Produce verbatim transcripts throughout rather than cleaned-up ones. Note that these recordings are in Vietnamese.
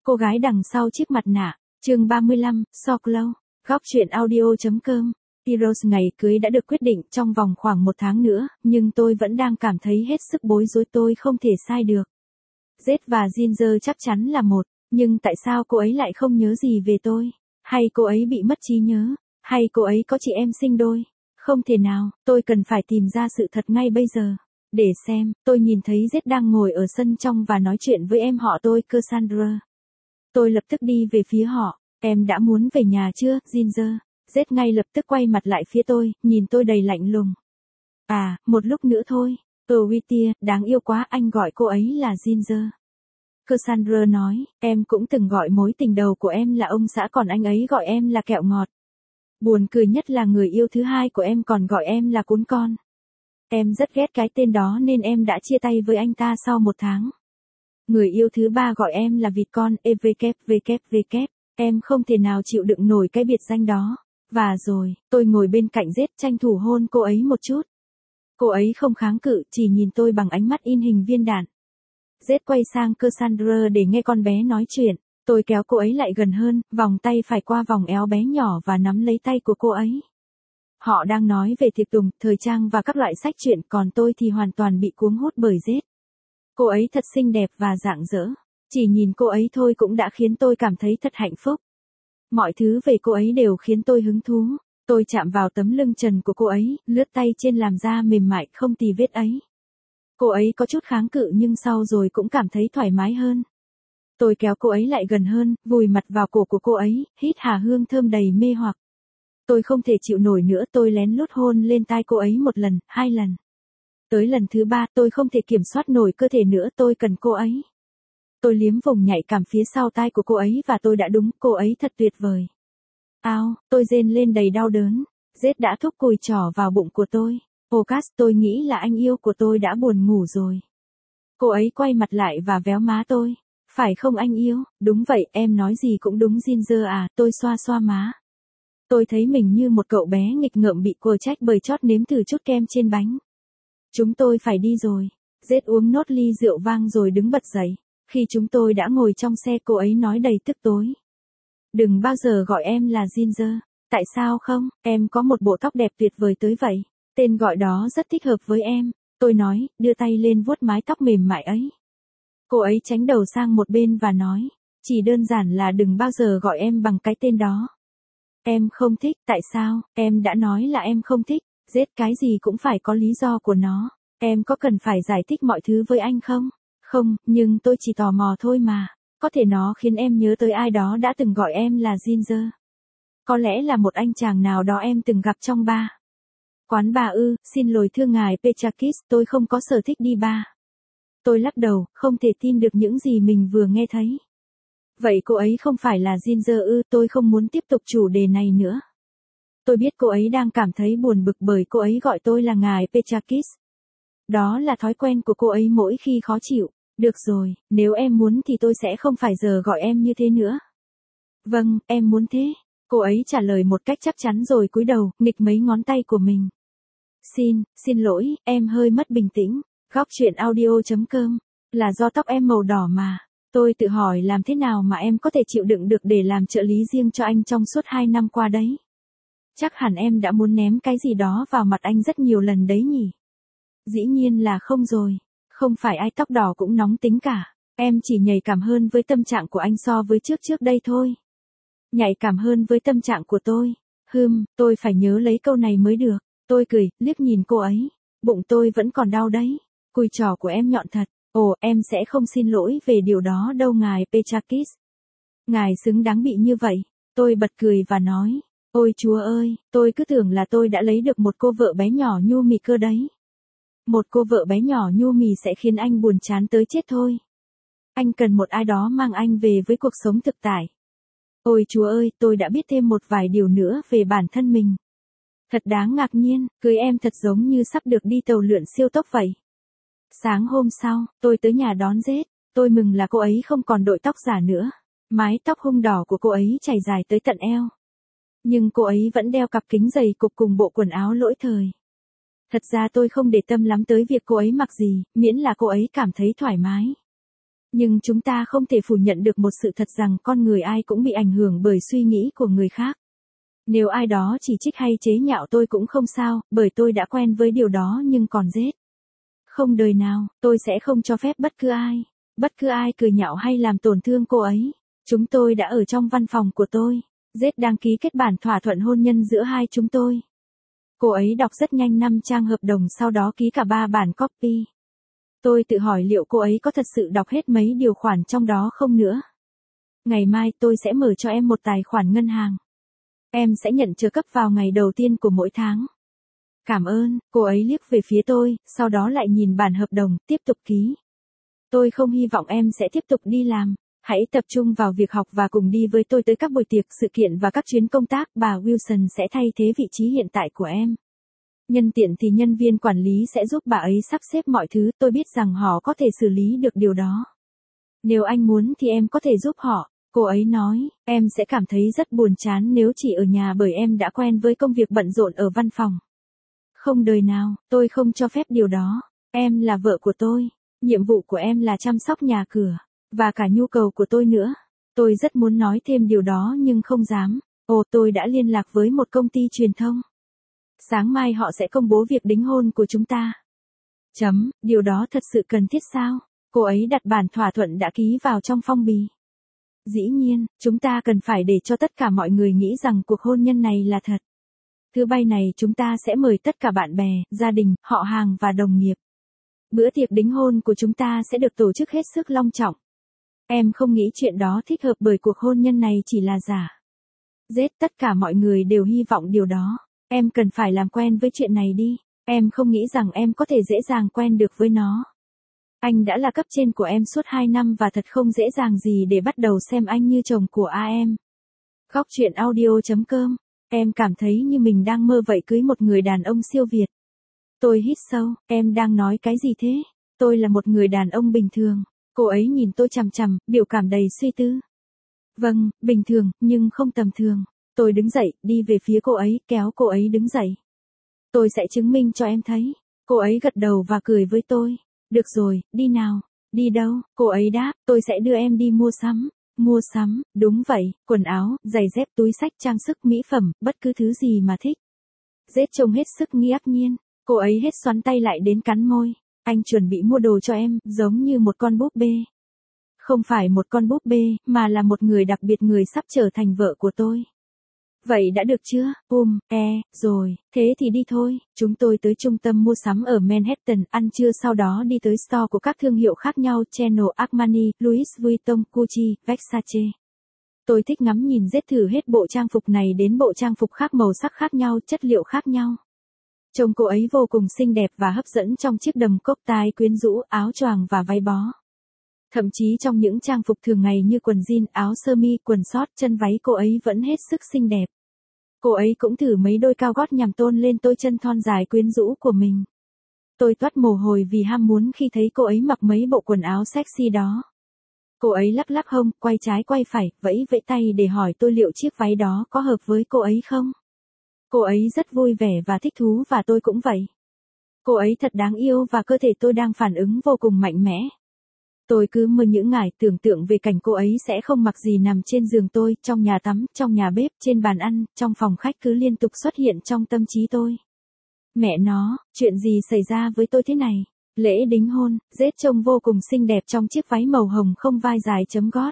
Cô gái đằng sau chiếc mặt nạ, chương ba mươi lăm, So Glow, góc truyện audio.com. Heroes ngày cưới đã được quyết định trong vòng khoảng một tháng nữa, nhưng tôi vẫn đang cảm thấy hết sức bối rối, tôi không thể sai được. Jet và Ginger chắc chắn là một, nhưng tại sao cô ấy lại không nhớ gì về tôi? Hay cô ấy bị mất trí nhớ? Hay cô ấy có chị em sinh đôi? Không thể nào, tôi cần phải tìm ra sự thật ngay bây giờ. Để xem, tôi nhìn thấy Jet đang ngồi ở sân trong và nói chuyện với em họ tôi, Cassandra. Tôi lập tức đi về phía họ. Em đã muốn về nhà chưa, Ginger? Jet ngay lập tức quay mặt lại phía tôi, nhìn tôi đầy lạnh lùng. À, một lúc nữa thôi. Ừ, Whittier, đáng yêu quá, anh gọi cô ấy là Ginger. Cassandra nói, em cũng từng gọi mối tình đầu của em là ông xã, còn anh ấy gọi em là kẹo ngọt. Buồn cười nhất là người yêu thứ hai của em còn gọi em là cún con. Em rất ghét cái tên đó nên em đã chia tay với anh ta sau một tháng. Người yêu thứ ba gọi em là vịt con, e vê kép vê kép vê kép. Em không thể nào chịu đựng nổi cái biệt danh đó. Và rồi, tôi ngồi bên cạnh Jet tranh thủ hôn cô ấy một chút. Cô ấy không kháng cự, chỉ nhìn tôi bằng ánh mắt in hình viên đạn. Jet quay sang Cassandra để nghe con bé nói chuyện. Tôi kéo cô ấy lại gần hơn, vòng tay phải qua vòng eo bé nhỏ và nắm lấy tay của cô ấy. Họ đang nói về tiệc tùng, thời trang và các loại sách truyện, còn tôi thì hoàn toàn bị cuốn hút bởi Jet. Cô ấy thật xinh đẹp và rạng rỡ. Chỉ nhìn cô ấy thôi cũng đã khiến tôi cảm thấy thật hạnh phúc. Mọi thứ về cô ấy đều khiến tôi hứng thú. Tôi chạm vào tấm lưng trần của cô ấy, lướt tay trên làn da mềm mại không tì vết ấy. Cô ấy có chút kháng cự nhưng sau rồi cũng cảm thấy thoải mái hơn. Tôi kéo cô ấy lại gần hơn, vùi mặt vào cổ của cô ấy, hít hà hương thơm đầy mê hoặc. Tôi không thể chịu nổi nữa, tôi lén lút hôn lên tai cô ấy một lần, hai lần. Tới lần thứ ba tôi không thể kiểm soát nổi cơ thể nữa, tôi cần cô ấy. Tôi liếm vùng nhạy cảm phía sau tai của cô ấy và tôi đã đúng, cô ấy thật tuyệt vời. Ao, tôi rên lên đầy đau đớn. Jet đã thúc cùi trỏ vào bụng của tôi. Ocas, tôi nghĩ là anh yêu của tôi đã buồn ngủ rồi. Cô ấy quay mặt lại và véo má tôi. Phải không anh yêu? Đúng vậy, em nói gì cũng đúng Ginger à, tôi xoa xoa má. Tôi thấy mình như một cậu bé nghịch ngợm bị quở trách bởi chót nếm thử chút kem trên bánh. Chúng tôi phải đi rồi. Jet uống nốt ly rượu vang rồi đứng bật dậy. Khi chúng tôi đã ngồi trong xe, cô ấy nói đầy tức tối. Đừng bao giờ gọi em là Ginger. Tại sao không? Em có một bộ tóc đẹp tuyệt vời tới vậy. Tên gọi đó rất thích hợp với em. Tôi nói, đưa tay lên vuốt mái tóc mềm mại ấy. Cô ấy tránh đầu sang một bên và nói, chỉ đơn giản là đừng bao giờ gọi em bằng cái tên đó. Em không thích, tại sao? Em đã nói là em không thích. Jet, cái gì cũng phải có lý do của nó. Em có cần phải giải thích mọi thứ với anh không? Không, nhưng tôi chỉ tò mò thôi mà. Có thể nó khiến em nhớ tới ai đó đã từng gọi em là Ginger. Có lẽ là một anh chàng nào đó em từng gặp trong bar. Quán bar ư, xin lỗi thưa ngài Petrakis, tôi không có sở thích đi bar. Tôi lắc đầu, không thể tin được những gì mình vừa nghe thấy. Vậy cô ấy không phải là Ginger ư? Tôi không muốn tiếp tục chủ đề này nữa. Tôi biết cô ấy đang cảm thấy buồn bực bởi cô ấy gọi tôi là ngài Petrakis. Đó là thói quen của cô ấy mỗi khi khó chịu. Được rồi, nếu em muốn thì tôi sẽ không phải giờ gọi em như thế nữa. Vâng, em muốn thế. Cô ấy trả lời một cách chắc chắn rồi cúi đầu, nghịch mấy ngón tay của mình. Xin, xin lỗi, em hơi mất bình tĩnh. Góc truyện audio.com. Là do tóc em màu đỏ mà. Tôi tự hỏi làm thế nào mà em có thể chịu đựng được để làm trợ lý riêng cho anh trong suốt hai năm qua đấy. Chắc hẳn em đã muốn ném cái gì đó vào mặt anh rất nhiều lần đấy nhỉ. Dĩ nhiên là không rồi. Không phải ai tóc đỏ cũng nóng tính cả. Em chỉ nhạy cảm hơn với tâm trạng của anh so với trước trước đây thôi. Nhạy cảm hơn với tâm trạng của tôi. Hừm, tôi phải nhớ lấy câu này mới được. Tôi cười, liếc nhìn cô ấy. Bụng tôi vẫn còn đau đấy. Cùi trỏ của em nhọn thật. Ồ, em sẽ không xin lỗi về điều đó đâu ngài Petrakis. Ngài xứng đáng bị như vậy. Tôi bật cười và nói. Ôi chúa ơi, tôi cứ tưởng là tôi đã lấy được một cô vợ bé nhỏ nhu mì cơ đấy. Một cô vợ bé nhỏ nhu mì sẽ khiến anh buồn chán tới chết thôi. Anh cần một ai đó mang anh về với cuộc sống thực tại. Ôi chúa ơi, tôi đã biết thêm một vài điều nữa về bản thân mình. Thật đáng ngạc nhiên, cưới em thật giống như sắp được đi tàu lượn siêu tốc vậy. Sáng hôm sau, tôi tới nhà đón Jet. Tôi mừng là cô ấy không còn đội tóc giả nữa. Mái tóc hung đỏ của cô ấy chảy dài tới tận eo. Nhưng cô ấy vẫn đeo cặp kính dày cục cùng bộ quần áo lỗi thời. Thật ra tôi không để tâm lắm tới việc cô ấy mặc gì, miễn là cô ấy cảm thấy thoải mái. Nhưng chúng ta không thể phủ nhận được một sự thật rằng con người ai cũng bị ảnh hưởng bởi suy nghĩ của người khác. Nếu ai đó chỉ trích hay chế nhạo tôi cũng không sao, bởi tôi đã quen với điều đó nhưng còn Jade. Không đời nào, tôi sẽ không cho phép bất cứ ai, bất cứ ai cười nhạo hay làm tổn thương cô ấy. Chúng tôi đã ở trong văn phòng của tôi. Jade đang ký kết bản thỏa thuận hôn nhân giữa hai chúng tôi. Cô ấy đọc rất nhanh năm trang hợp đồng sau đó ký cả ba bản copy. Tôi tự hỏi liệu cô ấy có thật sự đọc hết mấy điều khoản trong đó không nữa. Ngày mai tôi sẽ mở cho em một tài khoản ngân hàng. Em sẽ nhận trợ cấp vào ngày đầu tiên của mỗi tháng. Cảm ơn, cô ấy liếc về phía tôi, sau đó lại nhìn bản hợp đồng, tiếp tục ký. Tôi không hy vọng em sẽ tiếp tục đi làm. Hãy tập trung vào việc học và cùng đi với tôi tới các buổi tiệc, sự kiện và các chuyến công tác. Bà Wilson sẽ thay thế vị trí hiện tại của em. Nhân tiện thì nhân viên quản lý sẽ giúp bà ấy sắp xếp mọi thứ. Tôi biết rằng họ có thể xử lý được điều đó. Nếu anh muốn thì em có thể giúp họ. Cô ấy nói, em sẽ cảm thấy rất buồn chán nếu chỉ ở nhà bởi em đã quen với công việc bận rộn ở văn phòng. Không đời nào, tôi không cho phép điều đó. Em là vợ của tôi. Nhiệm vụ của em là chăm sóc nhà cửa. Và cả nhu cầu của tôi nữa. Tôi rất muốn nói thêm điều đó nhưng không dám. Ồ, tôi đã liên lạc với một công ty truyền thông. Sáng mai họ sẽ công bố việc đính hôn của chúng ta. Chấm, điều đó thật sự cần thiết sao? Cô ấy đặt bản thỏa thuận đã ký vào trong phong bì. Dĩ nhiên, chúng ta cần phải để cho tất cả mọi người nghĩ rằng cuộc hôn nhân này là thật. Thứ bay này chúng ta sẽ mời tất cả bạn bè, gia đình, họ hàng và đồng nghiệp. Bữa tiệc đính hôn của chúng ta sẽ được tổ chức hết sức long trọng. Em không nghĩ chuyện đó thích hợp bởi cuộc hôn nhân này chỉ là giả. Jade, tất cả mọi người đều hy vọng điều đó. Em cần phải làm quen với chuyện này đi. Em không nghĩ rằng em có thể dễ dàng quen được với nó. Anh đã là cấp trên của em suốt hai năm và thật không dễ dàng gì để bắt đầu xem anh như chồng của a em. Góc truyện audio chấm com. Em cảm thấy như mình đang mơ vậy, cưới một người đàn ông siêu việt. Tôi hít sâu, em đang nói cái gì thế? Tôi là một người đàn ông bình thường. Cô ấy nhìn tôi chằm chằm, biểu cảm đầy suy tư. Vâng, bình thường, nhưng không tầm thường. Tôi đứng dậy, đi về phía cô ấy, kéo cô ấy đứng dậy. Tôi sẽ chứng minh cho em thấy. Cô ấy gật đầu và cười với tôi. Được rồi, đi nào. Đi đâu? Cô ấy đáp, tôi sẽ đưa em đi mua sắm. Mua sắm, đúng vậy, quần áo, giày dép, túi xách, trang sức, mỹ phẩm, bất cứ thứ gì mà thích. Jade trông hết sức ngạc nhiên. Cô ấy hết xoắn tay lại đến cắn môi. Anh chuẩn bị mua đồ cho em, giống như một con búp bê. Không phải một con búp bê, mà là một người đặc biệt, người sắp trở thành vợ của tôi. Vậy đã được chưa? Um, e, rồi, thế thì đi thôi. Chúng tôi tới trung tâm mua sắm ở Manhattan, ăn trưa sau đó đi tới store của các thương hiệu khác nhau, Chanel, Armani, Louis Vuitton, Gucci, Versace. Tôi thích ngắm nhìn Jade thử hết bộ trang phục này đến bộ trang phục khác, màu sắc khác nhau, chất liệu khác nhau. Trông cô ấy vô cùng xinh đẹp và hấp dẫn trong chiếc đầm cốc tai quyến rũ, áo choàng và váy bó. Thậm chí trong những trang phục thường ngày như quần jean, áo sơ mi, quần short, chân váy cô ấy vẫn hết sức xinh đẹp. Cô ấy cũng thử mấy đôi cao gót nhằm tôn lên đôi chân thon dài quyến rũ của mình. Tôi toát mồ hôi vì ham muốn khi thấy cô ấy mặc mấy bộ quần áo sexy đó. Cô ấy lắc lắc hông, quay trái quay phải, vẫy vẫy tay để hỏi tôi liệu chiếc váy đó có hợp với cô ấy không. Cô ấy rất vui vẻ và thích thú và tôi cũng vậy. Cô ấy thật đáng yêu và cơ thể tôi đang phản ứng vô cùng mạnh mẽ. Tôi cứ mơ những ngày tưởng tượng về cảnh cô ấy sẽ không mặc gì nằm trên giường tôi, trong nhà tắm, trong nhà bếp, trên bàn ăn, trong phòng khách, cứ liên tục xuất hiện trong tâm trí tôi. Mẹ nó, chuyện gì xảy ra với tôi thế này? Lễ đính hôn, Jade trông vô cùng xinh đẹp trong chiếc váy màu hồng không vai dài chấm gót.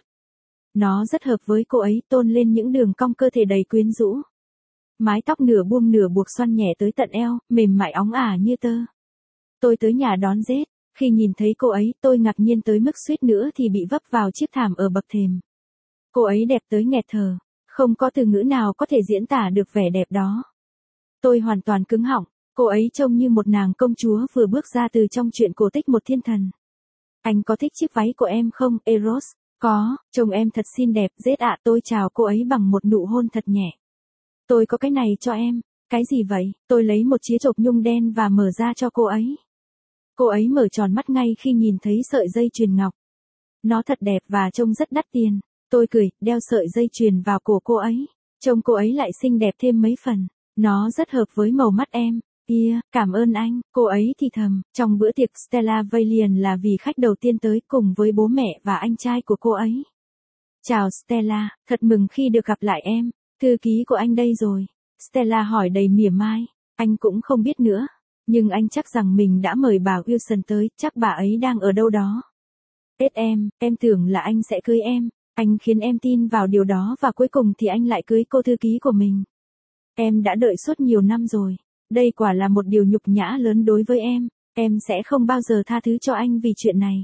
Nó rất hợp với cô ấy, tôn lên những đường cong cơ thể đầy quyến rũ. Mái tóc nửa buông nửa buộc xoăn nhẹ tới tận eo, mềm mại óng ả như tơ. Tôi tới nhà đón Jade. Khi nhìn thấy cô ấy, tôi ngạc nhiên tới mức suýt nữa thì bị vấp vào chiếc thảm ở bậc thềm. Cô ấy đẹp tới nghẹt thở. Không có từ ngữ nào có thể diễn tả được vẻ đẹp đó. Tôi hoàn toàn cứng họng. Cô ấy trông như một nàng công chúa vừa bước ra từ trong truyện cổ tích một thiên thần. Anh có thích chiếc váy của em không, Eros? Có, trông em thật xinh đẹp, Jade ạ. Tôi chào cô ấy bằng một nụ hôn thật nhẹ. Tôi có cái này cho em. Cái gì vậy? Tôi lấy một chiếc chộp nhung đen và mở ra cho cô ấy. Cô ấy mở tròn mắt ngay khi nhìn thấy sợi dây chuyền ngọc. Nó thật đẹp và trông rất đắt tiền. Tôi cười, đeo sợi dây chuyền vào cổ cô ấy. Trông cô ấy lại xinh đẹp thêm mấy phần. Nó rất hợp với màu mắt em. Yeah, cảm ơn anh, cô ấy thì thầm, trong bữa tiệc Stella Valiant là vì khách đầu tiên tới cùng với bố mẹ và anh trai của cô ấy. Chào Stella, thật mừng khi được gặp lại em, thư ký của anh đây rồi. Stella hỏi đầy mỉa mai, anh cũng không biết nữa, nhưng anh chắc rằng mình đã mời bà Wilson tới, chắc bà ấy đang ở đâu đó. Tết em, em tưởng là anh sẽ cưới em, anh khiến em tin vào điều đó và cuối cùng thì anh lại cưới cô thư ký của mình. Em đã đợi suốt nhiều năm rồi, đây quả là một điều nhục nhã lớn đối với em, em sẽ không bao giờ tha thứ cho anh vì chuyện này.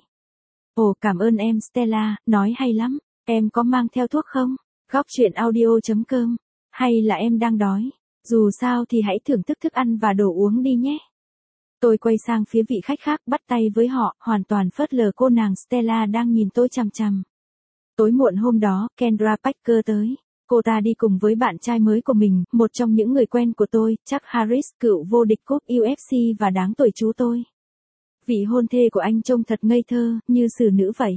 Ồ, cảm ơn em Stella, nói hay lắm, em có mang theo thuốc không? Góc chuyện audio chấm com, hay là em đang đói? Dù sao thì hãy thưởng thức thức ăn và đồ uống đi nhé. Tôi quay sang phía vị khách khác bắt tay với họ, hoàn toàn phớt lờ cô nàng Stella đang nhìn tôi chằm chằm. Tối muộn hôm đó, Kendra Packer tới. Cô ta đi cùng với bạn trai mới của mình, một trong những người quen của tôi, Chuck Harris, cựu vô địch cúp u ép xê và đáng tuổi chú tôi. Vị hôn thê của anh trông thật ngây thơ, như xử nữ vậy.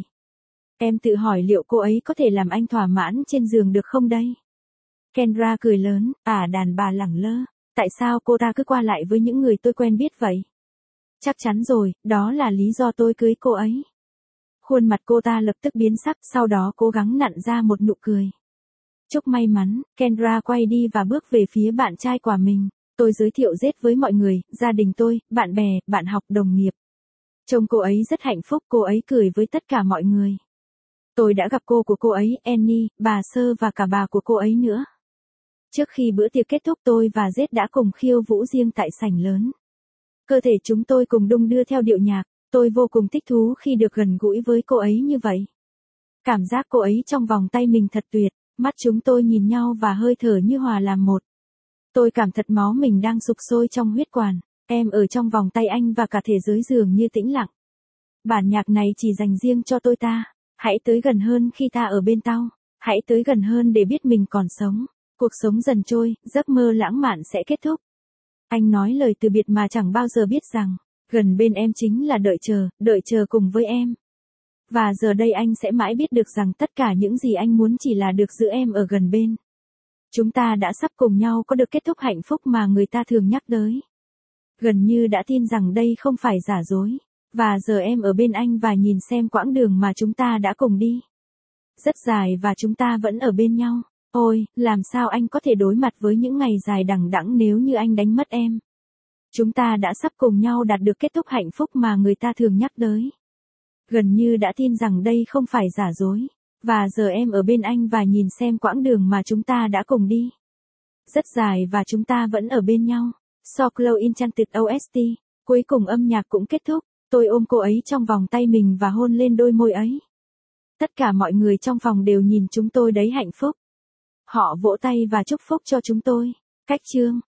Em tự hỏi liệu cô ấy có thể làm anh thỏa mãn trên giường được không đây? Kendra cười lớn, à đàn bà lẳng lơ, tại sao cô ta cứ qua lại với những người tôi quen biết vậy? Chắc chắn rồi, đó là lý do tôi cưới cô ấy. Khuôn mặt cô ta lập tức biến sắc, sau đó cố gắng nặn ra một nụ cười. Chúc may mắn, Kendra quay đi và bước về phía bạn trai của mình. Tôi giới thiệu Jet với mọi người, gia đình tôi, bạn bè, bạn học, đồng nghiệp. Trông cô ấy rất hạnh phúc, cô ấy cười với tất cả mọi người. Tôi đã gặp cô của cô ấy, Annie, bà Sơ và cả bà của cô ấy nữa. Trước khi bữa tiệc kết thúc tôi và Jet đã cùng khiêu vũ riêng tại sảnh lớn. Cơ thể chúng tôi cùng đung đưa theo điệu nhạc, tôi vô cùng thích thú khi được gần gũi với cô ấy như vậy. Cảm giác cô ấy trong vòng tay mình thật tuyệt, mắt chúng tôi nhìn nhau và hơi thở như hòa làm một. Tôi cảm thật máu mình đang sục sôi trong huyết quản, em ở trong vòng tay anh và cả thế giới dường như tĩnh lặng. Bản nhạc này chỉ dành riêng cho tôi ta, hãy tới gần hơn khi ta ở bên tao, hãy tới gần hơn để biết mình còn sống. Cuộc sống dần trôi, giấc mơ lãng mạn sẽ kết thúc. Anh nói lời từ biệt mà chẳng bao giờ biết rằng, gần bên em chính là đợi chờ, đợi chờ cùng với em. Và giờ đây anh sẽ mãi biết được rằng tất cả những gì anh muốn chỉ là được giữ em ở gần bên. Chúng ta đã sắp cùng nhau có được kết thúc hạnh phúc mà người ta thường nhắc tới. Gần như đã tin rằng đây không phải giả dối. Và giờ em ở bên anh và nhìn xem quãng đường mà chúng ta đã cùng đi. Rất dài và chúng ta vẫn ở bên nhau. Ôi, làm sao anh có thể đối mặt với những ngày dài đằng đẵng nếu như anh đánh mất em? Chúng ta đã sắp cùng nhau đạt được kết thúc hạnh phúc mà người ta thường nhắc tới. Gần như đã tin rằng đây không phải giả dối. Và giờ em ở bên anh và nhìn xem quãng đường mà chúng ta đã cùng đi. Rất dài và chúng ta vẫn ở bên nhau. So Close Enchanted ô ét tê. Cuối cùng âm nhạc cũng kết thúc. Tôi ôm cô ấy trong vòng tay mình và hôn lên đôi môi ấy. Tất cả mọi người trong phòng đều nhìn chúng tôi đấy hạnh phúc. Họ vỗ tay và chúc phúc cho chúng tôi. Cách chương